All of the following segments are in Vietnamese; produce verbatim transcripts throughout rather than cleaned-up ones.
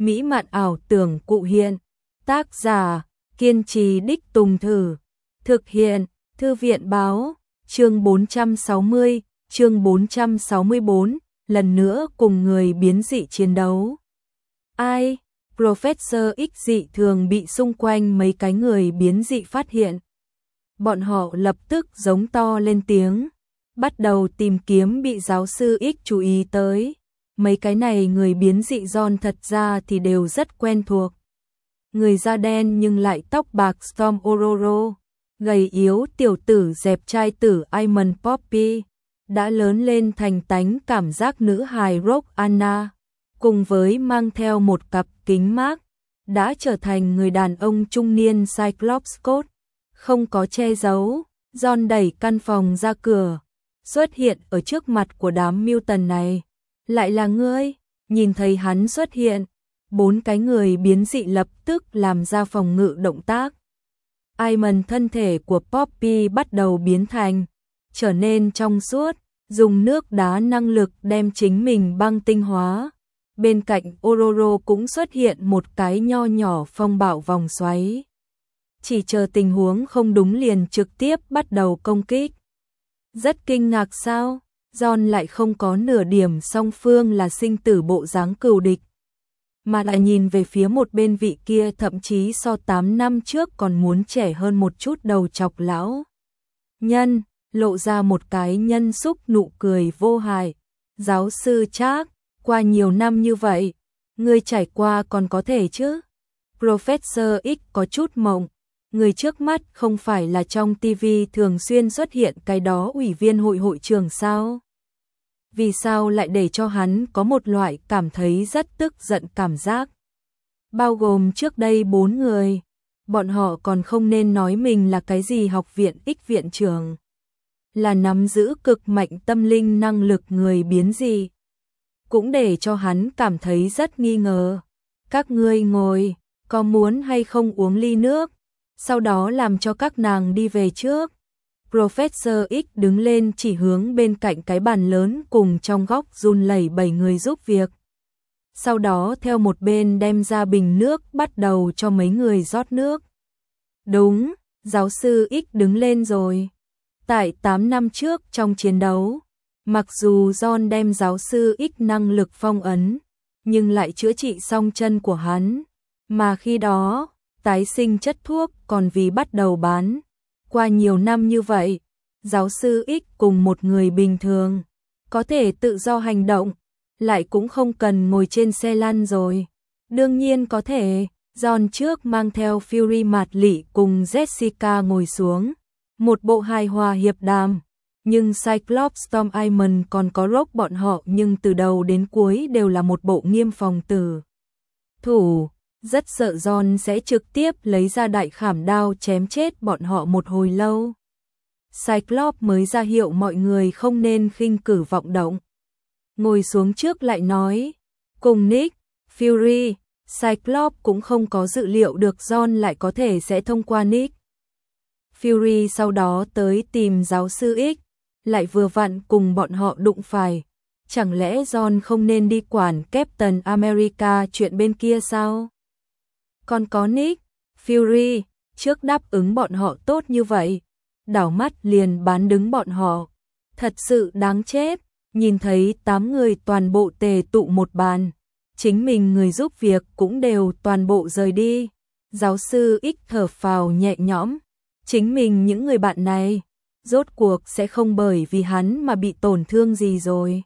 mỹ mạn ảo tưởng cụ hiện. Tác giả, kiên trì đích tùng thử. Thực hiện, Thư viện Báo. Chương bốn trăm sáu mươi, chương bốn trăm sáu mươi bốn, lần nữa cùng người biến dị chiến đấu. Ai? Professor X dị thường bị xung quanh mấy cái người biến dị phát hiện. Bọn họ lập tức giống to lên tiếng, bắt đầu tìm kiếm bị giáo sư X chú ý tới. Mấy cái này người biến dị John thật ra thì đều rất quen thuộc. Người da đen nhưng lại tóc bạc Storm Ororo, gầy yếu tiểu tử dẹp trai tử Iman Poppy, đã lớn lên thành tánh cảm giác nữ hài Rock Anna, cùng với mang theo một cặp kính mác, đã trở thành người đàn ông trung niên Cyclops Scott, không có che giấu. John đẩy căn phòng ra cửa, xuất hiện ở trước mặt của đám mutant này. Lại là ngươi? Nhìn thấy hắn xuất hiện, bốn cái người biến dị lập tức làm ra phòng ngự động tác. Iman thân thể của Poppy bắt đầu biến thành, trở nên trong suốt, dùng nước đá năng lực đem chính mình băng tinh hóa. Bên cạnh Ororo cũng xuất hiện một cái nho nhỏ phong bạo vòng xoáy. Chỉ chờ tình huống không đúng liền trực tiếp bắt đầu công kích. Rất kinh ngạc sao? John lại không có nửa điểm song phương là sinh tử bộ dáng cừu địch, mà lại nhìn về phía một bên vị kia thậm chí so tám năm trước còn muốn trẻ hơn một chút đầu chọc lão nhân, lộ ra một cái nhân xúc nụ cười vô hại. Giáo sư Trác, qua nhiều năm như vậy, ngươi trải qua còn có thể chứ? Professor X có chút mộng, người trước mắt không phải là trong ti vi thường xuyên xuất hiện cái đó ủy viên hội hội trưởng sao? Vì sao lại để cho hắn có một loại cảm thấy rất tức giận cảm giác? Bao gồm trước đây bốn người, bọn họ còn không nên nói mình là cái gì học viện X viện trưởng, là nắm giữ cực mạnh tâm linh năng lực người biến dị, cũng để cho hắn cảm thấy rất nghi ngờ. Các ngươi ngồi, có muốn hay không uống ly nước, sau đó làm cho các nàng đi về trước. Professor X đứng lên chỉ hướng bên cạnh cái bàn lớn cùng trong góc run lẩy bẩy người giúp việc. Sau đó theo một bên đem ra bình nước bắt đầu cho mấy người rót nước. Đúng, giáo sư X đứng lên rồi. Tại tám năm trước trong chiến đấu, mặc dù John đem giáo sư X năng lực phong ấn, nhưng lại chữa trị xong chân của hắn, mà khi đó, tái sinh chất thuốc còn vì bắt đầu bán. Qua nhiều năm như vậy, giáo sư X cùng một người bình thường, có thể tự do hành động, lại cũng không cần ngồi trên xe lăn rồi. Đương nhiên có thể, John trước mang theo Fury Mạt Lị cùng Jessica ngồi xuống, một bộ hài hòa hiệp đàm, nhưng Cyclops Storm Iman còn có Rock bọn họ nhưng từ đầu đến cuối đều là một bộ nghiêm phòng tử thủ. Rất sợ John sẽ trực tiếp lấy ra đại khảm đao chém chết bọn họ một hồi lâu. Cyclops mới ra hiệu mọi người không nên khinh cử vọng động. Ngồi xuống trước lại nói, cùng Nick, Fury, Cyclops cũng không có dự liệu được John lại có thể sẽ thông qua Nick. Fury sau đó tới tìm giáo sư X, lại vừa vặn cùng bọn họ đụng phải. Chẳng lẽ John không nên đi quản Captain America chuyện bên kia sao? Còn có Nick, Fury, trước đáp ứng bọn họ tốt như vậy, đảo mắt liền bán đứng bọn họ. Thật sự đáng chết, nhìn thấy tám người toàn bộ tề tụ một bàn, chính mình người giúp việc cũng đều toàn bộ rời đi. Giáo sư X thở phào nhẹ nhõm, chính mình những người bạn này, rốt cuộc sẽ không bởi vì hắn mà bị tổn thương gì rồi.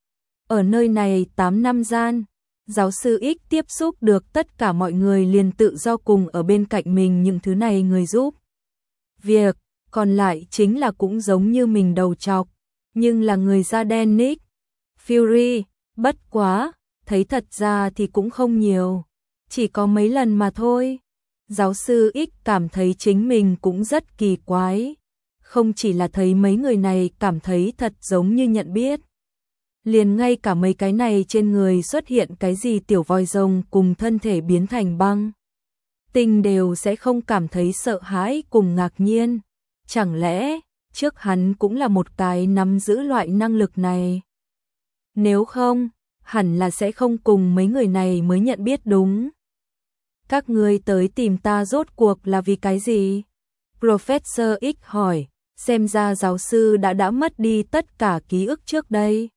Ở nơi này tám năm gian, giáo sư X tiếp xúc được tất cả mọi người liền tự do cùng ở bên cạnh mình những thứ này người giúp việc, còn lại chính là cũng giống như mình đầu trọc, nhưng là người da đen Nick, Fury, bất quá, thấy thật ra thì cũng không nhiều, chỉ có mấy lần mà thôi. Giáo sư X cảm thấy chính mình cũng rất kỳ quái, không chỉ là thấy mấy người này cảm thấy thật giống như nhận biết. Liền ngay cả mấy cái này trên người xuất hiện cái gì tiểu voi rồng cùng thân thể biến thành băng tinh đều sẽ không cảm thấy sợ hãi cùng ngạc nhiên. Chẳng lẽ trước hắn cũng là một cái nắm giữ loại năng lực này? Nếu không, hẳn là sẽ không cùng mấy người này mới nhận biết đúng. Các ngươi tới tìm ta rốt cuộc là vì cái gì? Professor X hỏi, xem ra giáo sư đã đã mất đi tất cả ký ức trước đây.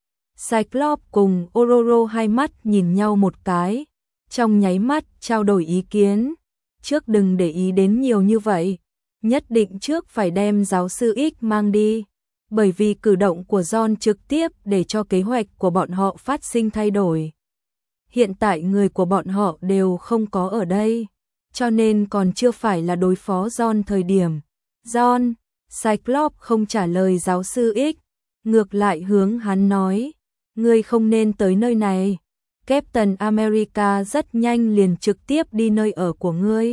Cyclops cùng Ororo hai mắt nhìn nhau một cái, trong nháy mắt trao đổi ý kiến. Trước đừng để ý đến nhiều như vậy, nhất định trước phải đem giáo sư X mang đi, bởi vì cử động của John trực tiếp để cho kế hoạch của bọn họ phát sinh thay đổi. Hiện tại người của bọn họ đều không có ở đây, cho nên còn chưa phải là đối phó John thời điểm. John, Cyclops không trả lời giáo sư X, ngược lại hướng hắn nói, ngươi không nên tới nơi này. Captain America rất nhanh liền trực tiếp đi nơi ở của ngươi.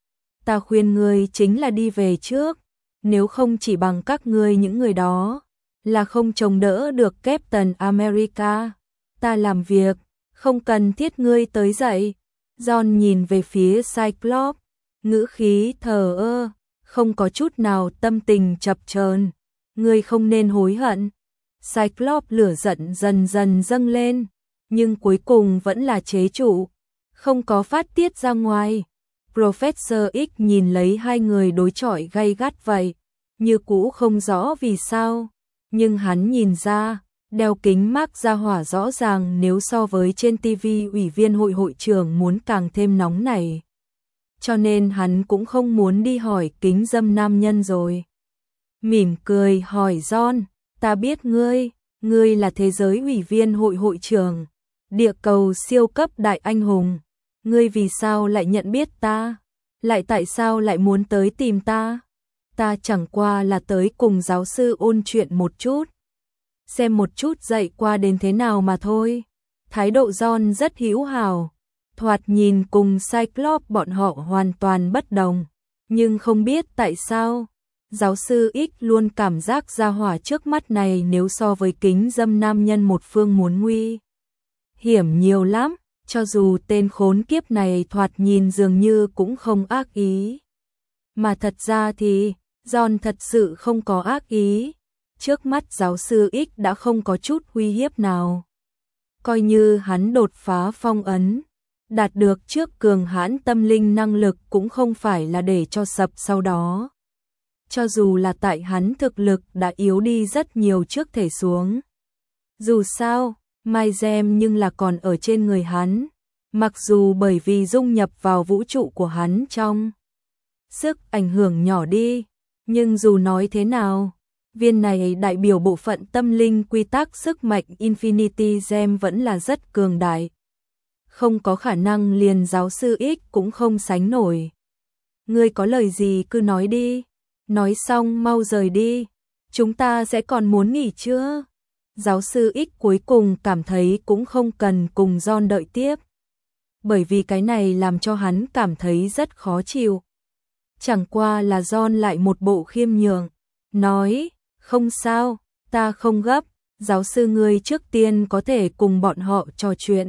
Ta khuyên ngươi chính là đi về trước, nếu không chỉ bằng các ngươi những người đó, là không chống đỡ được Captain America. Ta làm việc, không cần thiết ngươi tới dậy. John nhìn về phía Cyclops, ngữ khí thờ ơ, không có chút nào tâm tình chập chờn. Ngươi không nên hối hận. Cyclops lửa giận dần dần dâng lên, nhưng cuối cùng vẫn là chế trụ, không có phát tiết ra ngoài. Professor X nhìn lấy hai người đối chọi gay gắt vậy, như cũ không rõ vì sao, nhưng hắn nhìn ra, đeo kính mác ra hỏa rõ ràng nếu so với trên ti vi ủy viên hội hội trưởng muốn càng thêm nóng này. Cho nên hắn cũng không muốn đi hỏi kính dâm nam nhân rồi. Mỉm cười hỏi John, ta biết ngươi, ngươi là thế giới ủy viên hội hội trưởng, địa cầu siêu cấp đại anh hùng. Ngươi vì sao lại nhận biết ta? Lại tại sao lại muốn tới tìm ta? Ta chẳng qua là tới cùng giáo sư ôn chuyện một chút. Xem một chút dạy qua đến thế nào mà thôi. Thái độ John rất hữu hảo. Thoạt nhìn cùng Cyclops bọn họ hoàn toàn bất đồng. Nhưng không biết tại sao, giáo sư X luôn cảm giác gia hỏa trước mắt này nếu so với kính dâm nam nhân một phương muốn nguy hiểm nhiều lắm. Cho dù tên khốn kiếp này thoạt nhìn dường như cũng không ác ý. Mà thật ra thì, John thật sự không có ác ý. Trước mắt giáo sư X đã không có chút uy hiếp nào. Coi như hắn đột phá phong ấn, đạt được trước cường hãn tâm linh năng lực cũng không phải là để cho sập sau đó. Cho dù là tại hắn thực lực đã yếu đi rất nhiều trước thể xuống. Dù sao, Mai Gem nhưng là còn ở trên người hắn, mặc dù bởi vì dung nhập vào vũ trụ của hắn trong sức ảnh hưởng nhỏ đi, nhưng dù nói thế nào, viên này đại biểu bộ phận tâm linh quy tắc sức mạnh Infinity Gem vẫn là rất cường đại. Không có khả năng liền giáo sư X cũng không sánh nổi. Ngươi có lời gì cứ nói đi, nói xong mau rời đi, chúng ta sẽ còn muốn nghỉ chưa? Giáo sư X cuối cùng cảm thấy cũng không cần cùng John đợi tiếp. Bởi vì cái này làm cho hắn cảm thấy rất khó chịu. Chẳng qua là John lại một bộ khiêm nhường, nói, không sao, ta không gấp, giáo sư ngươi trước tiên có thể cùng bọn họ trò chuyện.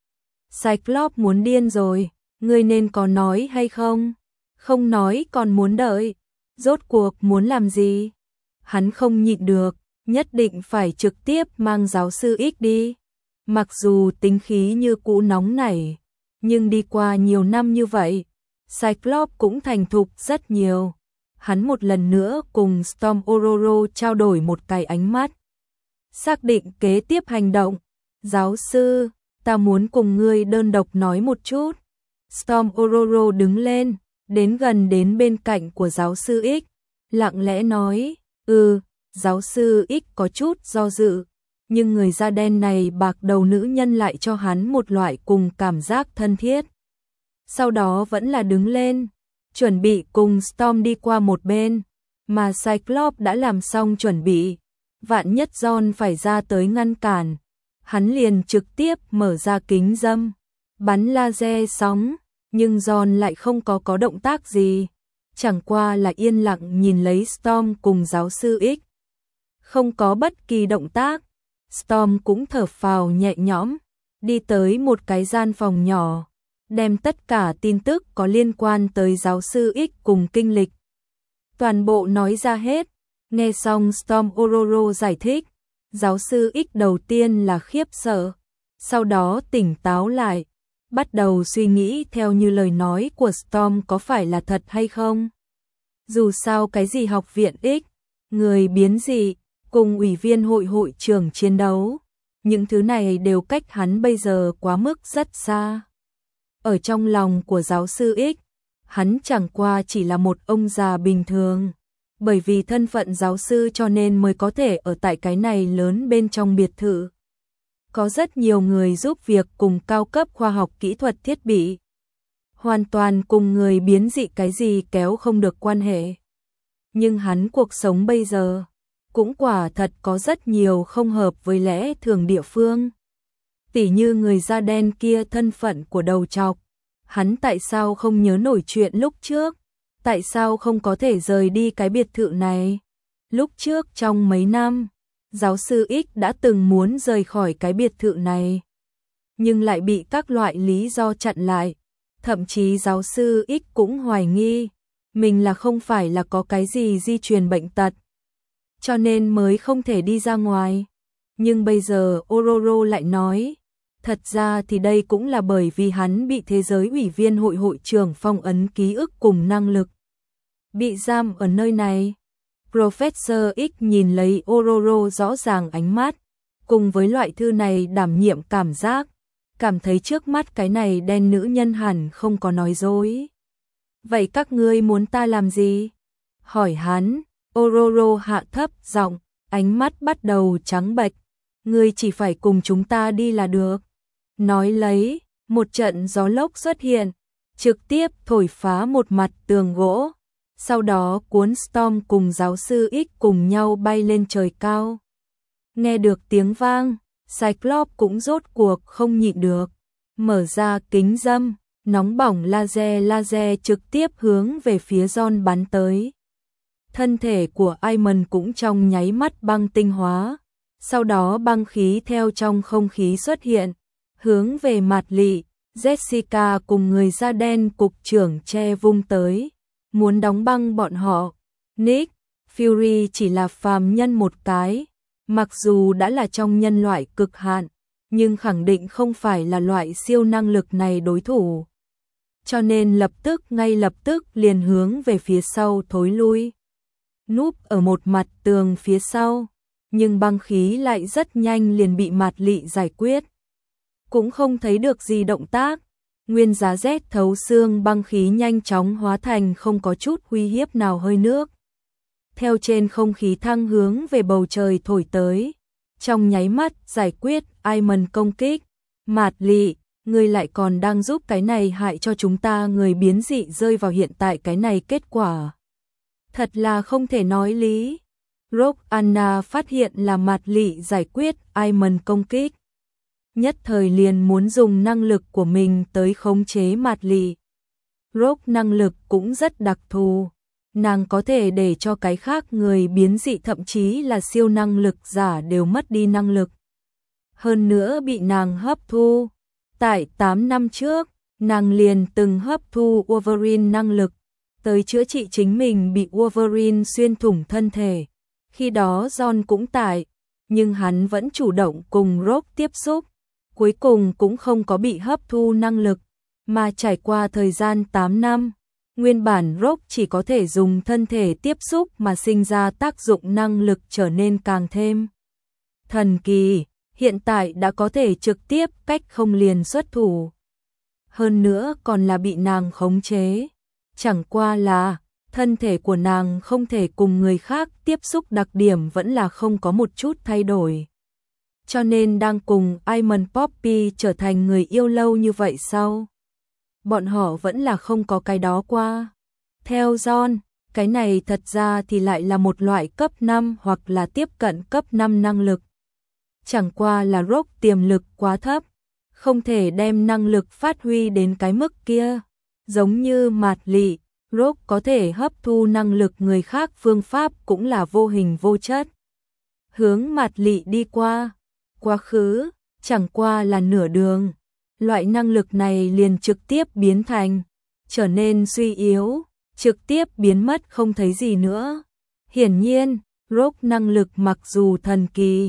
Cyclops muốn điên rồi, ngươi nên có nói hay không? Không nói còn muốn đợi, rốt cuộc muốn làm gì? Hắn không nhịn được, nhất định phải trực tiếp mang giáo sư X đi. Mặc dù tính khí như cũ nóng nảy, nhưng đi qua nhiều năm như vậy, Cyclops cũng thành thục rất nhiều. Hắn một lần nữa cùng Storm Ororo trao đổi một cái ánh mắt. Xác định kế tiếp hành động. Giáo sư, ta muốn cùng ngươi đơn độc nói một chút. Storm Ororo đứng lên, đến gần đến bên cạnh của giáo sư X, lặng lẽ nói, ừ, giáo sư X có chút do dự, nhưng người da đen này bạc đầu nữ nhân lại cho hắn một loại cùng cảm giác thân thiết. Sau đó vẫn là đứng lên, chuẩn bị cùng Storm đi qua một bên, mà Cyclops đã làm xong chuẩn bị. Vạn nhất John phải ra tới ngăn cản, hắn liền trực tiếp mở ra kính dâm, bắn laser sóng, nhưng John lại không có có động tác gì, chẳng qua là yên lặng nhìn lấy Storm cùng giáo sư X. Không có bất kỳ động tác, Storm cũng thở phào nhẹ nhõm, đi tới một cái gian phòng nhỏ, đem tất cả tin tức có liên quan tới giáo sư X cùng kinh lịch. Toàn bộ nói ra hết, nghe xong Storm Ororo giải thích, giáo sư X đầu tiên là khiếp sợ, sau đó tỉnh táo lại, bắt đầu suy nghĩ theo như lời nói của Storm có phải là thật hay không. Dù sao cái gì học viện X, người biến dị, cùng ủy viên hội hội trưởng chiến đấu, những thứ này đều cách hắn bây giờ quá mức rất xa. Ở trong lòng của giáo sư X, hắn chẳng qua chỉ là một ông già bình thường, bởi vì thân phận giáo sư cho nên mới có thể ở tại cái này lớn bên trong biệt thự. Có rất nhiều người giúp việc cùng cao cấp khoa học kỹ thuật thiết bị. Hoàn toàn cùng người biến dị cái gì kéo không được quan hệ. Nhưng hắn cuộc sống bây giờ, cũng quả thật có rất nhiều không hợp với lẽ thường địa phương. Tỉ như người da đen kia thân phận của đầu trọc, hắn tại sao không nhớ nổi chuyện lúc trước, tại sao không có thể rời đi cái biệt thự này. Lúc trước trong mấy năm, giáo sư X đã từng muốn rời khỏi cái biệt thự này, nhưng lại bị các loại lý do chặn lại. Thậm chí giáo sư X cũng hoài nghi, mình là không phải là có cái gì di truyền bệnh tật, cho nên mới không thể đi ra ngoài. Nhưng bây giờ Ororo lại nói, thật ra thì đây cũng là bởi vì hắn bị thế giới ủy viên hội hội trưởng phong ấn ký ức cùng năng lực, bị giam ở nơi này. Professor X nhìn lấy Ororo rõ ràng ánh mắt, cùng với loại thư này đảm nhiệm cảm giác, cảm thấy trước mắt cái này đen nữ nhân hẳn không có nói dối. Vậy các ngươi muốn ta làm gì? Hỏi hắn. Ororo hạ thấp giọng, ánh mắt bắt đầu trắng bệch. Ngươi chỉ phải cùng chúng ta đi là được. Nói lấy, một trận gió lốc xuất hiện, trực tiếp thổi phá một mặt tường gỗ. Sau đó cuốn Storm cùng giáo sư X cùng nhau bay lên trời cao. Nghe được tiếng vang, Cyclops cũng rốt cuộc không nhịn được, mở ra kính râm, nóng bỏng laser laser trực tiếp hướng về phía John bắn tới. Thân thể của Iman cũng trong nháy mắt băng tinh hóa, sau đó băng khí theo trong không khí xuất hiện, hướng về mặt lị, Jessica cùng người da đen cục trưởng che vung tới, muốn đóng băng bọn họ. Nick Fury chỉ là phàm nhân một cái, mặc dù đã là trong nhân loại cực hạn, nhưng khẳng định không phải là loại siêu năng lực này đối thủ. Cho nên lập tức ngay lập tức liền hướng về phía sau thối lui. Núp ở một mặt tường phía sau, nhưng băng khí lại rất nhanh liền bị Mạt Lị giải quyết. Cũng không thấy được gì động tác, nguyên giá rét thấu xương băng khí nhanh chóng hóa thành không có chút uy hiếp nào hơi nước. Theo trên không khí thăng hướng về bầu trời thổi tới, trong nháy mắt giải quyết Iman công kích. Mạt Lị, ngươi lại còn đang giúp cái này hại cho chúng ta người biến dị rơi vào hiện tại cái này kết quả. Thật là không thể nói lý. Rock Anna phát hiện là Mạt Lị giải quyết Iman công kích, nhất thời liền muốn dùng năng lực của mình tới khống chế Mạt Lị. Rock năng lực cũng rất đặc thù, nàng có thể để cho cái khác người biến dị thậm chí là siêu năng lực giả đều mất đi năng lực. Hơn nữa bị nàng hấp thu. Tại tám năm trước, nàng liền từng hấp thu Wolverine năng lực, tới chữa trị chính mình bị Wolverine xuyên thủng thân thể. Khi đó John cũng tại, nhưng hắn vẫn chủ động cùng Rock tiếp xúc, cuối cùng cũng không có bị hấp thu năng lực, mà trải qua thời gian tám năm, nguyên bản Rock chỉ có thể dùng thân thể tiếp xúc mà sinh ra tác dụng năng lực trở nên càng thêm thần kỳ, hiện tại đã có thể trực tiếp cách không liền xuất thủ. Hơn nữa còn là bị nàng khống chế, chẳng qua là thân thể của nàng không thể cùng người khác tiếp xúc, đặc điểm vẫn là không có một chút thay đổi. Cho nên đang cùng Iman Poppy trở thành người yêu lâu như vậy sau, bọn họ vẫn là không có cái đó qua. Theo John, cái này thật ra thì lại là một loại cấp năm hoặc là tiếp cận cấp năm năng lực. Chẳng qua là Rock tiềm lực quá thấp, không thể đem năng lực phát huy đến cái mức kia. Giống như Mạt Lị, Rock có thể hấp thu năng lực người khác phương pháp cũng là vô hình vô chất. Hướng Mạt Lị đi qua, quá khứ, chẳng qua là nửa đường. Loại năng lực này liền trực tiếp biến thành, trở nên suy yếu, trực tiếp biến mất không thấy gì nữa. Hiển nhiên, Rock năng lực mặc dù thần kỳ,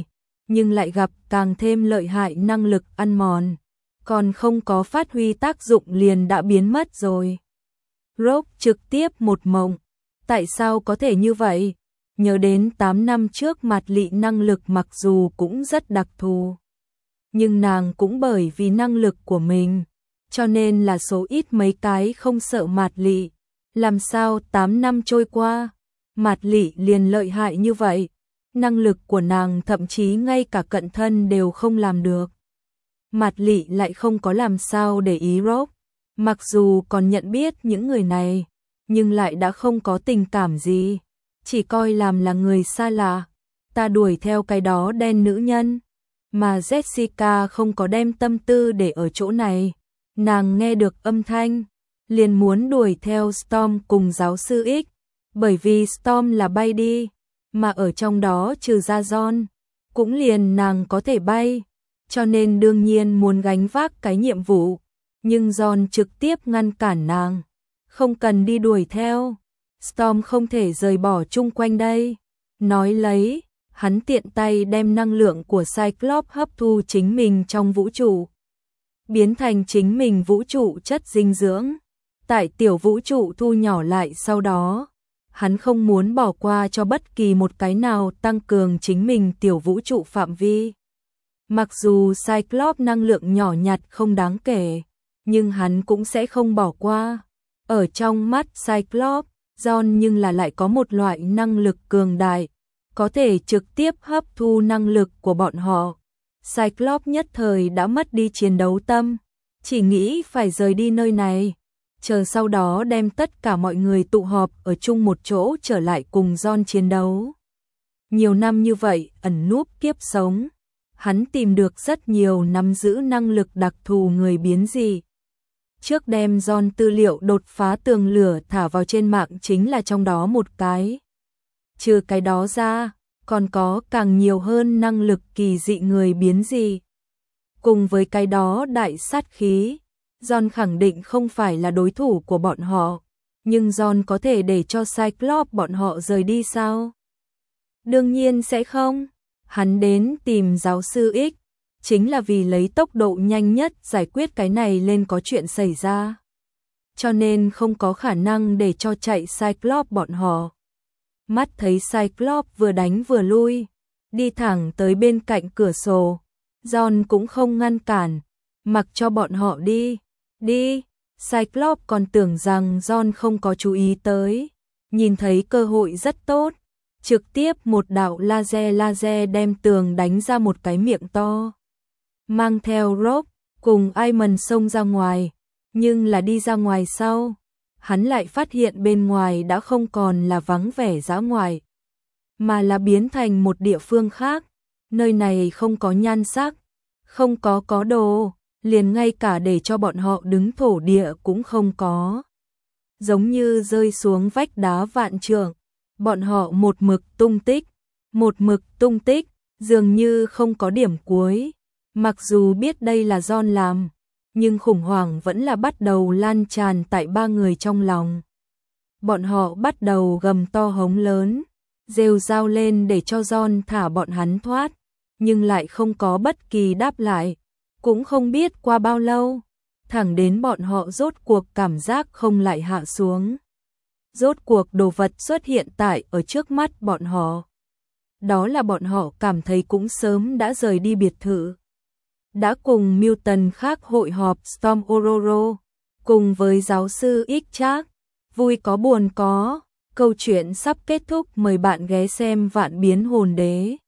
nhưng lại gặp càng thêm lợi hại năng lực ăn mòn, còn không có phát huy tác dụng liền đã biến mất rồi. Rogue trực tiếp một mộng, tại sao có thể như vậy? Nhớ đến tám năm trước Mạt Lị năng lực mặc dù cũng rất đặc thù, nhưng nàng cũng bởi vì năng lực của mình, cho nên là số ít mấy cái không sợ Mạt Lị. Làm sao tám năm trôi qua, Mạt Lị liền lợi hại như vậy? Năng lực của nàng thậm chí ngay cả cận thân đều không làm được. Mạt Lị lại không có làm sao để ý Rogue, mặc dù còn nhận biết những người này, nhưng lại đã không có tình cảm gì, chỉ coi làm là người xa lạ. Ta đuổi theo cái đó đen nữ nhân, mà Jessica không có đem tâm tư để ở chỗ này. Nàng nghe được âm thanh, liền muốn đuổi theo Storm cùng giáo sư X, bởi vì Storm là bay đi, mà ở trong đó trừ ra John, cũng liền nàng có thể bay, cho nên đương nhiên muốn gánh vác cái nhiệm vụ, nhưng John trực tiếp ngăn cản nàng, không cần đi đuổi theo, Storm không thể rời bỏ chung quanh đây. Nói lấy, hắn tiện tay đem năng lượng của Cyclops hấp thu chính mình trong vũ trụ, biến thành chính mình vũ trụ chất dinh dưỡng, tại tiểu vũ trụ thu nhỏ lại sau đó. Hắn không muốn bỏ qua cho bất kỳ một cái nào tăng cường chính mình tiểu vũ trụ phạm vi. Mặc dù Cyclops năng lượng nhỏ nhặt không đáng kể, nhưng hắn cũng sẽ không bỏ qua. Ở trong mắt Cyclops, John nhưng là lại có một loại năng lực cường đại, có thể trực tiếp hấp thu năng lực của bọn họ. Cyclops nhất thời đã mất đi chiến đấu tâm, chỉ nghĩ phải rời đi nơi này, chờ sau đó đem tất cả mọi người tụ họp ở chung một chỗ trở lại cùng John chiến đấu. Nhiều năm như vậy, ẩn núp kiếp sống, hắn tìm được rất nhiều nắm giữ năng lực đặc thù người biến dị. Trước đem John tư liệu đột phá tường lửa thả vào trên mạng chính là trong đó một cái. Trừ cái đó ra, còn có càng nhiều hơn năng lực kỳ dị người biến dị. Cùng với cái đó đại sát khí, John khẳng định không phải là đối thủ của bọn họ, nhưng John có thể để cho Cyclops bọn họ rời đi sao? Đương nhiên sẽ không. Hắn đến tìm giáo sư X, chính là vì lấy tốc độ nhanh nhất giải quyết cái này lên có chuyện xảy ra. Cho nên không có khả năng để cho chạy Cyclops bọn họ. Mắt thấy Cyclops vừa đánh vừa lui, đi thẳng tới bên cạnh cửa sổ. John cũng không ngăn cản, mặc cho bọn họ đi. Đi, Cyclops còn tưởng rằng John không có chú ý tới, nhìn thấy cơ hội rất tốt, trực tiếp một đạo laser laser đem tường đánh ra một cái miệng to. Mang theo Rogue cùng Iman xông ra ngoài, nhưng là đi ra ngoài sau, hắn lại phát hiện bên ngoài đã không còn là vắng vẻ dã ngoại, mà là biến thành một địa phương khác, nơi này không có nhan sắc, không có có đồ, liền ngay cả để cho bọn họ đứng thổ địa cũng không có. Giống như rơi xuống vách đá vạn trượng, bọn họ một mực tung tích, một mực tung tích, dường như không có điểm cuối. Mặc dù biết đây là John làm, nhưng khủng hoảng vẫn là bắt đầu lan tràn tại ba người trong lòng. Bọn họ bắt đầu gầm to hống lớn, rêu rao lên để cho John thả bọn hắn thoát, nhưng lại không có bất kỳ đáp lại. Cũng không biết qua bao lâu, thẳng đến bọn họ rốt cuộc cảm giác không lại hạ xuống. Rốt cuộc đồ vật xuất hiện tại ở trước mắt bọn họ. Đó là bọn họ cảm thấy cũng sớm đã rời đi biệt thự. Đã cùng Milton khác hội họp Storm Ororo, cùng với giáo sư X-Chark, vui có buồn có, câu chuyện sắp kết thúc, mời bạn ghé xem Vạn Biến Hồn Đế.